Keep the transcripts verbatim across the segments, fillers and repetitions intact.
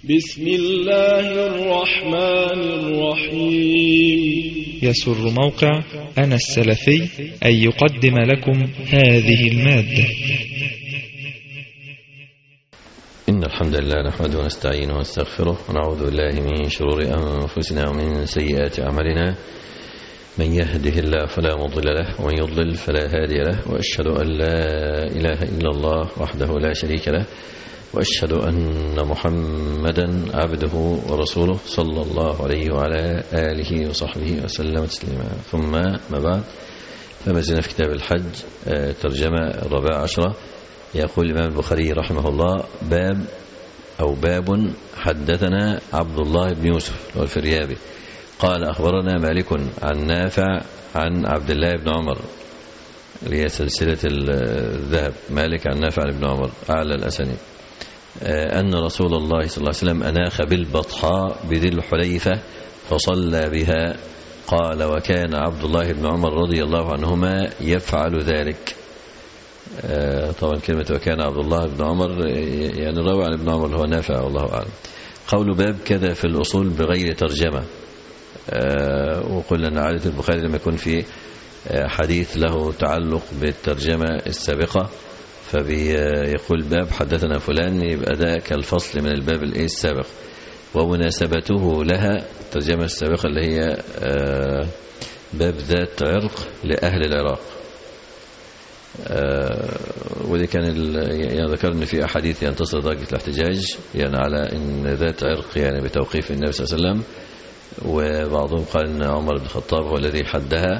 بسم الله الرحمن الرحيم. يسر موقع أنا السلفي أن يقدم لكم هذه المادة. إن الحمد لله نحمده ونستعينه ونستغفره ونعوذ بالله من شرور أنفسنا ومن سيئات أعمالنا. من يهده الله فلا مضل له ومن يضلل فلا هادي له، وأشهد أن لا إله إلا الله وحده لا شريك له، وأشهد أن محمدا عبده ورسوله صلى الله عليه وعلى آله وصحبه وسلم تسليما. ثم ما بعد، فما زلنا في كتاب الحج ترجمة الرابعة عشرة. يقول الإمام البخاري رحمه الله: باب أو باب حدثنا عبد الله بن يوسف والفريابي قال أخبرنا مالك عن نافع عن عبد الله بن عمر، اللي هي سلسلة الذهب، مالك عن نافع بن عمر أعلى الأسانيد، أن رسول الله صلى الله عليه وسلم أناخ بالبطحاء بذي الحليفة فصلى بها. قال: وكان عبد الله بن عمر رضي الله عنهما يفعل ذلك. طبعا كلمة وكان عبد الله بن عمر يعني روى عن ابن عمر هو نافع والله أعلم. قول باب كذا في الأصول بغير ترجمة. وقلنا أن عادة البخاري لما يكون في حديث له تعلق بالترجمة السابقة فبيقول باب حدثنا فلان، يبقى ده كالفصل من الباب السابق، ومناسبته لها الترجمة السابقة اللي هي باب ذات عرق لأهل العراق. ودي كان يعني ذكر ان في احاديث يعني تصل درجة الاحتجاج يعني على ان ذات عرق يعني بتوقيف النبي صلى الله عليه وسلم، وبعضهم قال ان عمر بن الخطاب هو الذي حدها.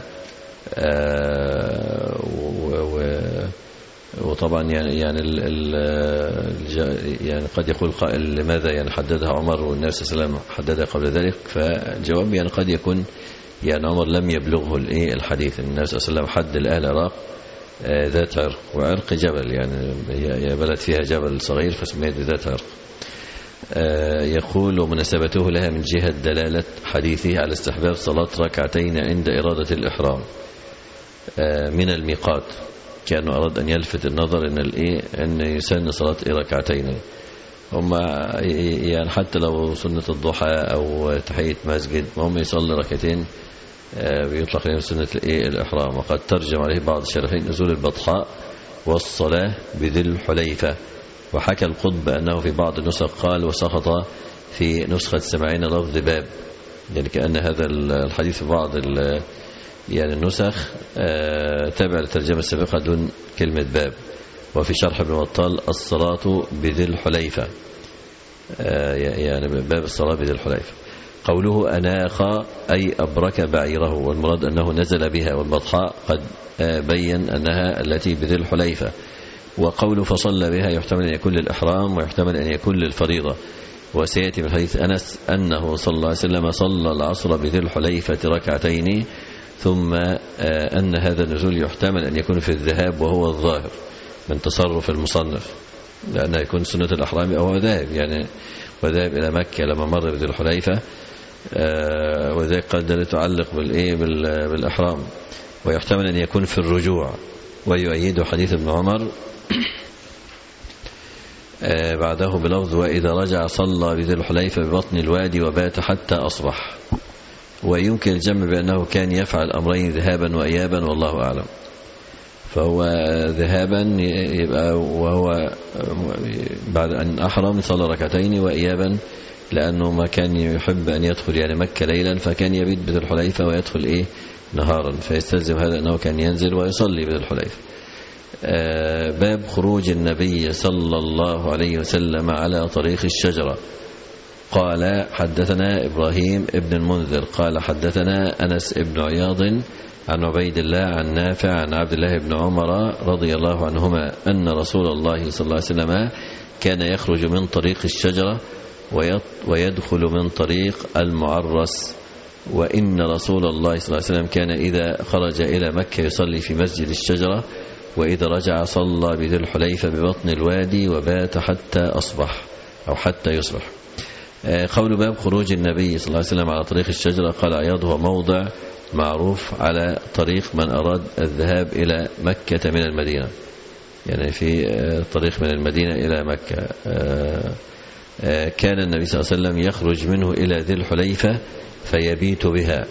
وطبعا يعني يعني ال ال يعني قد يقول قائل لماذا يعني حددها عمر والنبي صلى الله عليه وسلم حددها قبل ذلك؟ فالجواب يعني قد يكون يعني عمر لم يبلغه الايه الحديث ان النبي صلى الله عليه وسلم حد لاهل العراق ذات عرق، وعرق جبل يعني هي بلد فيها جبل صغير فسميت ذات عرق. يقول: ومناسبته لها من جهة دلالة حديثه على استحباب صلاة ركعتين عند إرادة الإحرام من الميقات، كأنه أراد أن يلفت النظر إن الإيه أن يسن صلاة ركعتين. هم يعني حتى لو سنة الضحى أو تحية مسجد هم يصلي ركعتين بيطلق عليهم سنة الإيه الإحرام. وقد ترجم عليه بعض الشارحين نزول البطحاء والصلاة بذي الحليفة. وحكى القطب أنه في بعض النسخ قال: وسقط في نسخة سبعين لفظ باب، يعني كأن هذا الحديث في بعض يعني النسخ تابع للترجمة السابقة دون كلمة باب. وفي شرح ابن بطال: الصلاة بذي الحليفة، يعني باب الصلاة بذي الحليفة. قوله أناخ أي أبرك بعيره، والمراد أنه نزل بها، والبطحاء قد بين أنها التي بذي الحليفة. وقوله فصلى بها يحتمل أن يكون للإحرام ويحتمل أن يكون للفريضة. وسيأتي من حديث أنس أنه صلى الله عليه وسلم صلى العصر بذي الحليفة ركعتين، ثم أن هذا النزول يحتمل أن يكون في الذهاب وهو الظاهر من تصرف المصنف، لأنه يكون سنة الأحرام أو ذاهب يعني وذهب إلى مكة لما مر بذي الحليفة، وذلك قد تعلق بالإيه بالإحرام. ويحتمل أن يكون في الرجوع، ويؤيد حديث ابن عمر بعده بلفظ: وإذا رجع صلى بذي الحليفة ببطن الوادي وبات حتى أصبح. ويمكن الجمع بأنه كان يفعل أمرين ذهابا وإيابا والله أعلم. فهو ذهابا يبقى وهو بعد أن أحرم صلى ركعتين، وإيابا لأنه ما كان يحب أن يدخل يعني مكة ليلا فكان يبيت بذي الحليفة ويدخل إيه نهارا، فيستلزم هذا أنه كان ينزل ويصلي بذي الحليفة. باب خروج النبي صلى الله عليه وسلم على طريق الشجرة. قال: حدثنا إبراهيم ابن المنذر قال حدثنا أنس ابن عياض عن عبيد الله عن نافع عن عبد الله بن عمر رضي الله عنهما أن رسول الله صلى الله عليه وسلم كان يخرج من طريق الشجرة ويدخل من طريق المعرس. وإن رسول الله صلى الله عليه وسلم كان إذا خرج إلى مكة يصلي في مسجد الشجرة، وإذا رجع صلى بذي الحليفة ببطن الوادي وبات حتى أصبح أو حتى يصبح. قول باب خروج النبي صلى الله عليه وسلم على طريق الشجرة. قال عياض: هو موضع معروف على طريق من أراد الذهاب إلى مكة من المدينة، يعني في طريق من المدينة إلى مكة. كان النبي صلى الله عليه وسلم يخرج منه إلى ذي الحليفة فيبيت بها،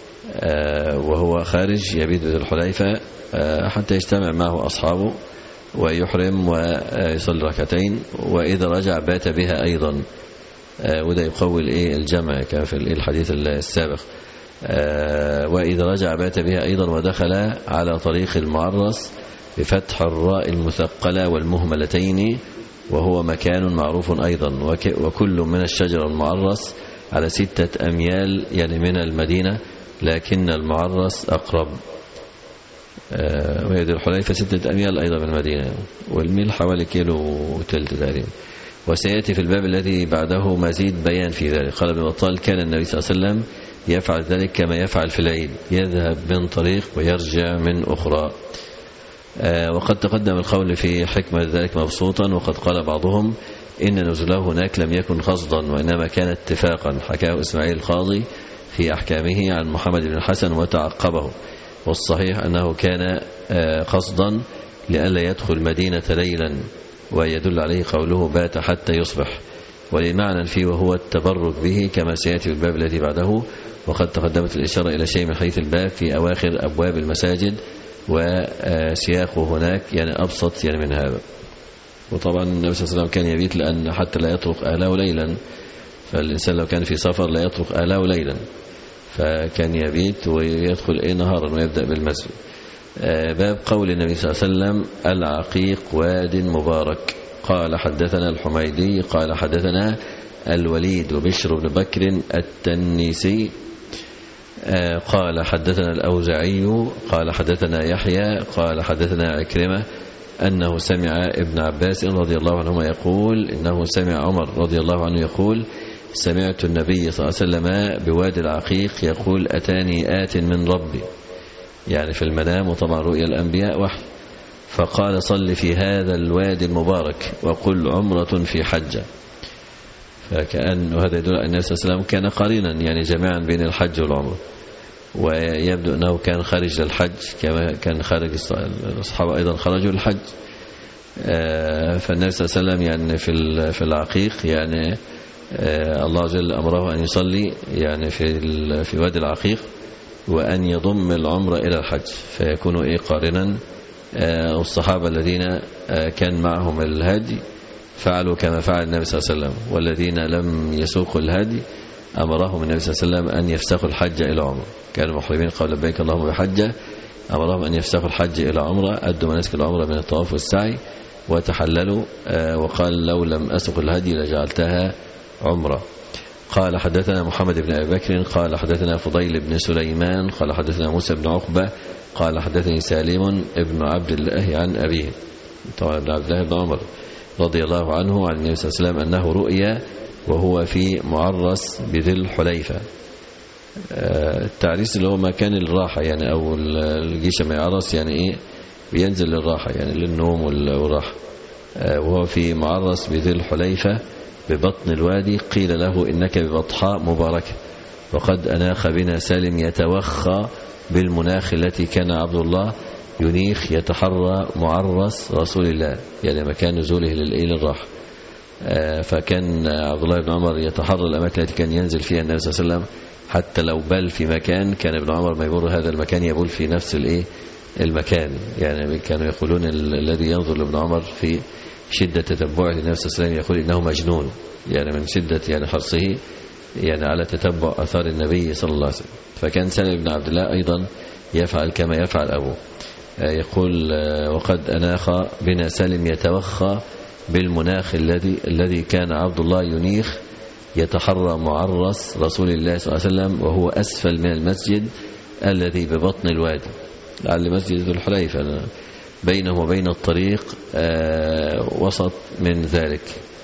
وهو خارج يبيت ذي الحليفة حتى يجتمع معه أصحابه ويحرم ويصلي ركعتين، وإذا رجع بات بها أيضا، وده يقول إيه الجمع كما في الحديث السابق. وإذا رجع بات بها أيضا، ودخل على طريق المعرس بفتح الراء المثقلة والمهملتين، وهو مكان معروف أيضا، وكل من الشجر المعرس على ستة أميال يعني من المدينة، لكن المعرس أقرب، وهي ذي الحليفة ستة أميال أيضا من المدينة، والميل حوالي كيلو وثلث تقريبا. وسيأتي في الباب الذي بعده مزيد بيان في ذلك. قال ابن بطال: كان النبي صلى الله عليه وسلم يفعل ذلك كما يفعل في العيد، يذهب من طريق ويرجع من أخرى. آه وقد تقدم القول في حكمة ذلك مبسوطا، وقد قال بعضهم إن نزوله هناك لم يكن قصدا، وإنما كان اتفاقا، حكاه إسماعيل القاضي في أحكامه عن محمد بن الحسن وتعقبه. والصحيح أنه كان آه قصدا لئلا يدخل مدينة ليلا، ويدل عليه قوله بات حتى يصبح، ولمعنى فيه وهو التبرك به كما سيأتي في الباب الذي بعده. وقد تقدمت الإشارة إلى شيء من حديث الباب في أواخر أبواب المساجد، وسياقه هناك يعني أبسط يعني من هذا. وطبعا النبي صلى الله عليه وسلم كان يبيت لأن حتى لا يطرق أهله ليلا، فالإنسان لو كان في سفر لا يطرق أهله ليلا، فكان يبيت ويدخل إيه نهارا ويبدأ بالمسجد. باب قول النبي صلى الله عليه وسلم: العقيق واد مبارك. قال حدثنا الحميدي قال حدثنا الوليد وبشر بن بكر التنيسي قال حدثنا الأوزعي قال حدثنا يحيى قال حدثنا عكرمة أنه سمع ابن عباس رضي الله عنهما يقول إنه سمع عمر رضي الله عنه يقول: سمعت النبي صلى الله عليه وسلم بوادي العقيق يقول: أتاني آت من ربي، يعني في المنام، وطبعا رؤيا الأنبياء وحي، فقال: صل في هذا الوادي المبارك وقل عمرة في حجة. فكأن هذا يدل أن النبي صلى الله عليه وسلم كان قرينا يعني جماعا بين الحج والعمرة، ويبدو أنه كان خارج للحج كما كان خارج الصحابة أيضا خرجوا للحج. فالنبي صلى الله عليه وسلم يعني في في العقيق يعني الله جل أمره أن يصلي يعني في في وادي العقيق، وأن يضم العمرة إلى الحج، فيكونوا إيه قارنا. والصحابة الذين كان معهم الهدي فعلوا كما فعل النبي صلى الله عليه وسلم، والذين لم يسوقوا الهدي أمرهم النبي صلى الله عليه وسلم أن يفسخوا الحج إلى عمرة. كانوا محرمين قال لبيك اللهم بحجة، أمرهم أن يفسخوا الحج إلى عمرة، أدوا مناسك العمرة من الطواف والسعي وتحللوا، وقال: لو لم أسق الهدي لجعلتها عمرة. قال حدثنا محمد بن أبي بكر قال حدثنا فضيل بن سليمان قال حدثنا موسى بن عقبة قال حدثني سالم ابن عبد الله عن أبيه، طبعا ابن عبد الله بن عمر رضي الله عنه عن النبي صلى الله عليه وسلم أنه رؤيا وهو في معرس بذي الحليفة. التعريس اللي هو مكان الراحة يعني، أو الجيش ما يعرس يعني إيه بينزل للراحة يعني للنوم والراحة. وهو في معرس بذي الحليفة ببطن الوادي، قيل له: إنك ببطحاء مباركة. وقد أناخ بنا سالم يتوخى بالمناخ التي كان عبد الله ينيخ يتحرى معرس رسول الله، يعني مكان نزوله للراحة. فكان عبد الله بن عمر يتحرى الأماكن التي كان ينزل فيها النبي صلى الله عليه وسلم، حتى لو بل في مكان كان ابن عمر ما يمر هذا المكان يبول في نفس الايه المكان. يعني كانوا يقولون الذي ينظر لابن عمر في شدة تتبعه للنبي صلى الله عليه وسلم يقول إنه مجنون، يعني من شدة يعني حرصه يعني على تتبع أثار النبي صلى الله عليه وسلم. فكان سالم بن عبد الله أيضا يفعل كما يفعل أبوه. يقول: وقد أناخ بنا سالم يتوخى بالمناخ الذي الذي كان عبد الله ينيخ يتحرى معرس رسول الله صلى الله عليه وسلم، وهو أسفل من المسجد الذي ببطن الوادي، لعل مسجد ذو الحليفة بينه وبين الطريق وسط من ذلك.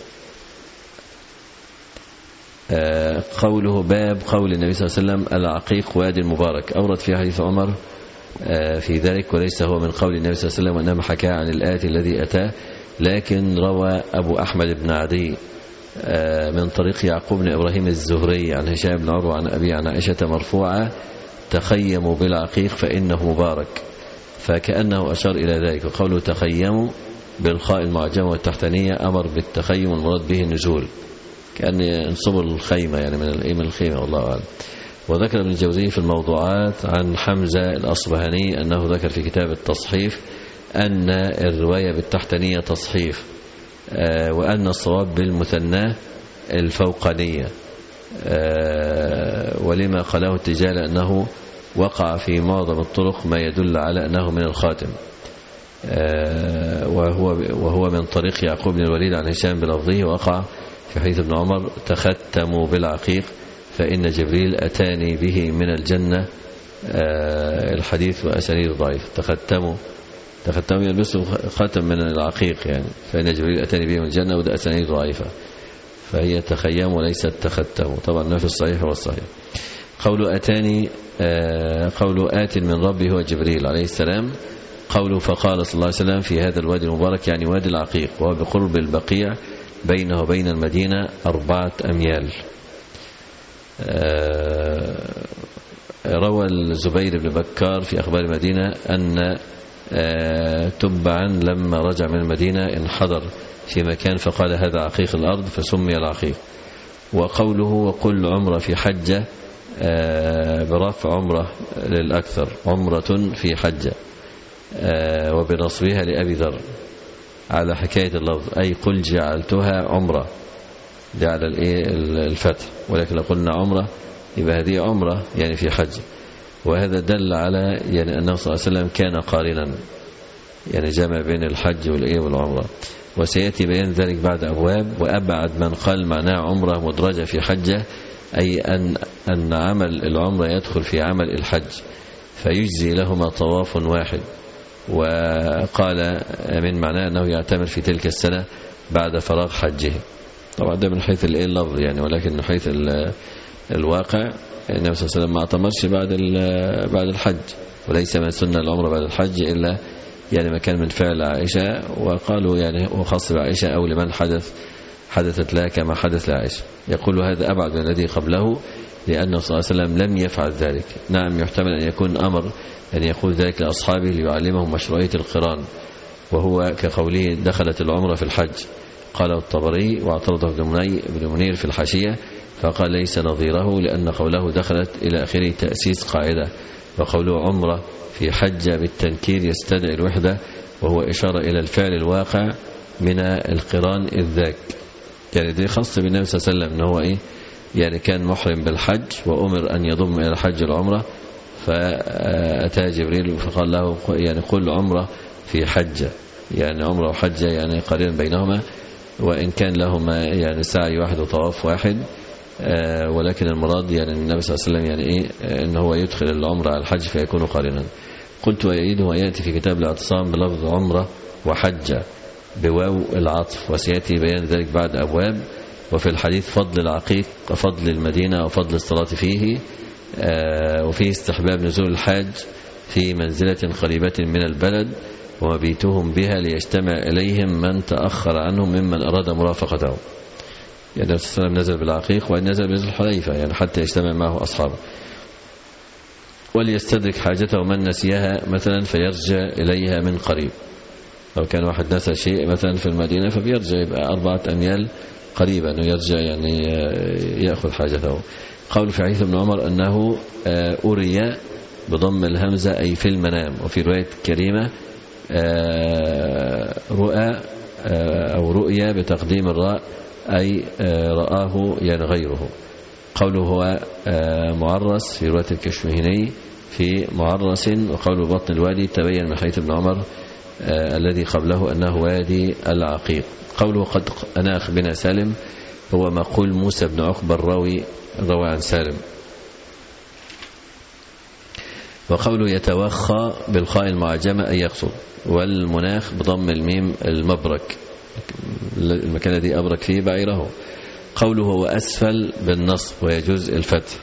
قوله باب قول النبي صلى الله عليه وسلم: العقيق وادي المبارك، أورد في حديث عمر في ذلك، وليس هو من قول النبي صلى الله عليه وسلم، وإنما حكى عن الآتي الذي أتاه. لكن روى أبو أحمد بن عدي من طريق يعقوب بن إبراهيم الزهري عن هشام بن عروة عن أبي عن عائشة مرفوعة: تخيموا بالعقيق فإنه مبارك، فكأنه أشار إلى ذلك. وقوله تخيموا بالخاء المعجمة والتحتانية أمر بالتخيم، المراد به النزول، كأن ينصب الخيمة يعني من الإيه من الخيمة والله أعلم. وذكر ابن الجوزي في الموضوعات عن حمزة الأصبهاني أنه ذكر في كتاب التصحيف أن الرواية بالتحتانية تصحيف، وأن الصواب بالمثنى الفوقانية، ولما قاله التجال أنه وقع في معظم الطرق ما يدل على أنه من الخاتم، وهو وهو من طريق يعقوب بن الوليد عن هشام بلفظه، وقع في حديث ابن عمر تختموا بالعقيق فإن جبريل أتاني به من الجنة، الحديث وأسانيد ضعيف. تختموا تختموا يلبسوا خاتم من العقيق يعني، فإن جبريل أتاني به من الجنة، وده أسانيد ضعيفة، فهي تخيم وليست تختموا، طبعا ما في الصحيح والصحيح. قول أتاني قول آت من ربي هو جبريل عليه السلام. قوله فقال صلى الله عليه وسلم في هذا الوادي المبارك يعني وادي العقيق، وهو بقرب البقيع بينه وبين المدينة أربعة أميال. روى الزبير بن بكار في أخبار المدينة أن تبعا لما رجع من المدينة انحدر في مكان فقال هذا عقيق الأرض فسمي العقيق. وقوله وقل عمرة في حجة برفع عمرة للأكثر، عمرة في حجة، وبنصبها لأبي ذر على حكاية اللفظ، أي قل جعلتها عمرة، دي على الفتح، ولكن لو قلنا عمرة يبقى هذه عمرة يعني في حج. وهذا دل على يعني أنه صلى الله عليه وسلم كان قارنا، يعني جمع بين الحج والعمرة، وسيأتي بيان ذلك بعد أبواب. وأبعد من قال معناه عمرة مدرجة في حجة، أي أن أن عمل العمرة يدخل في عمل الحج فيجزي لهما طواف واحد. وقال من معناه أنه يعتمر في تلك السنة بعد فراغ حجه. طبعا ده من حيث اللفظ يعني، ولكن من حيث الواقع النبي صلى الله عليه وسلم ما اعتمرش بعد بعد الحج، وليس من سنة العمرة بعد الحج إلا يعني ما كان من فعل عائشة، وقالوا يعني وخاص بعائشة أو لمن حدث حدثت لها كما حدث لعائشة. يقول هذا أبعد من الذي قبله، لأنه صلى الله عليه وسلم لم يفعل ذلك. نعم يحتمل أن يكون أمر أن يقول ذلك لأصحابه ليعلمهم مشروعية القران، وهو كقوله دخلت العمرة في الحج. قاله الطبري واعترضه ابن منير في الحاشية فقال ليس نظيره، لأن قوله دخلت إلى آخره تأسيس قاعدة، وقوله عمرة في حجة بالتنكير يستدعي الوحدة، وهو إشارة إلى الفعل الواقع من القران إذ ذاك. يعني دي خاص بالنبي صلى الله عليه وسلم، أنه هو إيه يعني كان محرم بالحج وأمر أن يضم إلى الحج العمرة، فأتى جبريل فقال له يعني قل عمرة في حجة، يعني عمرة وحجة يعني قرين بينهما، وإن كان لهما يعني سعي واحد وطواف واحد، ولكن المراد يعني النبي صلى الله عليه وسلم يعني إيه إن هو يدخل العمرة على الحج فيكون قارنا. قلت ويعيده ويأتي في كتاب الاعتصام بلفظ عمرة وحجة بواو العطف، وسيأتي بيان ذلك بعد أبواب. وفي الحديث فضل العقيق وفضل المدينة وفضل الصلاة فيه، وفيه استحباب نزول الحاج في منزلة قريبة من البلد ومبيتهم بها ليجتمع إليهم من تأخر عنهم ممن أراد مرافقته. يعني النبي صلى الله عليه وسلم نزل بالعقيق وإن نزل بذي الحليفة يعني حتى يجتمع معه أصحابه، وليستدرك حاجته من نسيها مثلا فيرجع إليها من قريب. لو كان واحد نسى شيء مثلا في المدينة فبيرجع يبقى أربعة أميال قريبا أنه يرجع يعني يأخذ حاجته. قول في حديث ابن عمر أنه أري بضم الهمزة أي في المنام، وفي رواية كريمة رؤى أو رؤيا بتقديم الراء أي رآه يعني غيره. قوله هو معرس في رواية الكشمهني في معرس، وقوله بطن الوادي تبين من حديث ابن عمر الذي قبله أنه وادي العقيق. قوله قد أناخ بنا سالم هو مقول موسى بن عقبة الراوي روى عن سالم. وقوله يتوخى بالخاء المعجمة أي يقصد، والمناخ بضم الميم المبرك، المكان الذي أبرك فيه بعيره. قوله هو أسفل بالنصب ويجوز الفتح،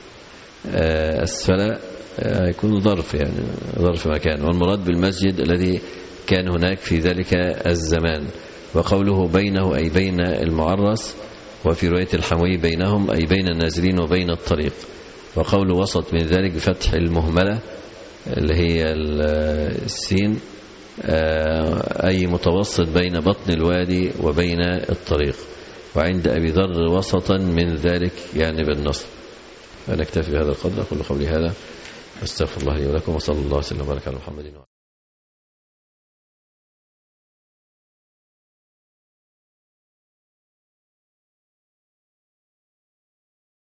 أسفل يكون ظرف يعني ظرف مكان، والمراد بالمسجد الذي كان هناك في ذلك الزمان. وقوله بينه أي بين المعرس، وفي رواية الحموي بينهم أي بين النازلين وبين الطريق. وقوله وسط من ذلك بفتح المهملة اللي هي السين أي متوسط بين بطن الوادي وبين الطريق. وعند أبي ذر وسطا من ذلك يعني بالنصر. فنكتفي بهذا القدر. كل قولي هذا أستغفر الله لي ولكم، وصلى الله وسلم وبارك على محمد.